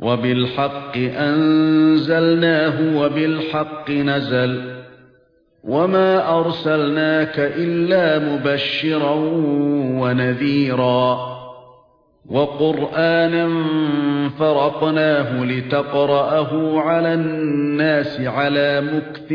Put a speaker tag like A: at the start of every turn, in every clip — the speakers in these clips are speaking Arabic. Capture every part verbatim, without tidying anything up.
A: وبالحق أنزلناه وبالحق نزل وما أرسلناك إلا مبشرا ونذيرا وقرآنا فرقناه لتقرأه على الناس على مكث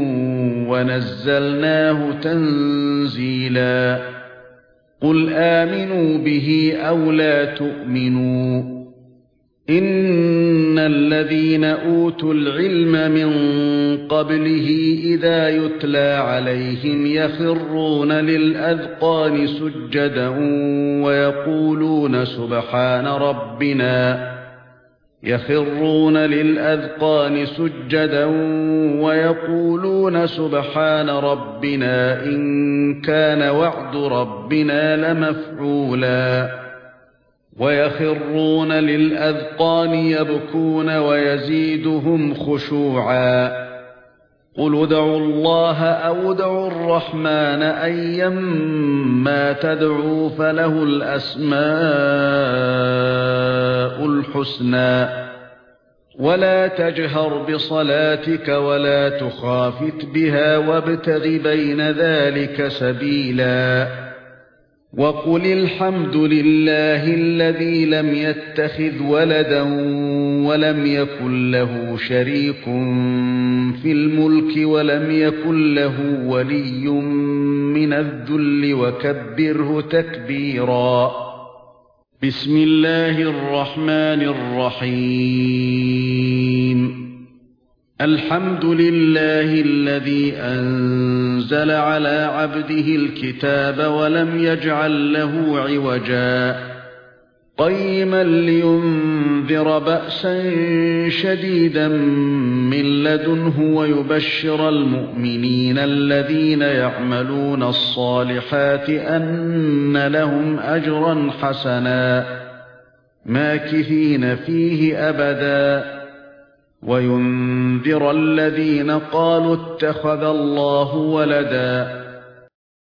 A: ونزلناه تنزيلا قل آمنوا به أو لا تؤمنوا إن الذين أوتوا العلم من قبله إذا يتلى عليهم يخرون للأذقان سجدا ويقولون سبحان ربنا يخرون للأذقان سجدا ويقولون سبحان ربنا إن كان وعد ربنا لمفعولا ويخرون للأذقان يبكون ويزيدهم خشوعا قل ادعوا الله أو ادعوا الرحمن أيما تدعوا فله الأسماء الحسنى ولا تجهر بصلاتك ولا تخافت بها وابتغ بين ذلك سبيلا وقل الحمد لله الذي لم يتخذ ولدا ولم يكن له شريك في الملك ولم يكن له ولي من الذل وكبره تكبيرا بسم الله الرحمن الرحيم الحمد لله الذي أنزل على عبده الكتاب ولم يجعل له عوجا قيما لينذر بأسا شديدا من لدنه ويبشر المؤمنين الذين يعملون الصالحات أن لهم أجرا حسنا ماكثين فيه أبدا وينذر الذين قالوا اتخذ الله ولدا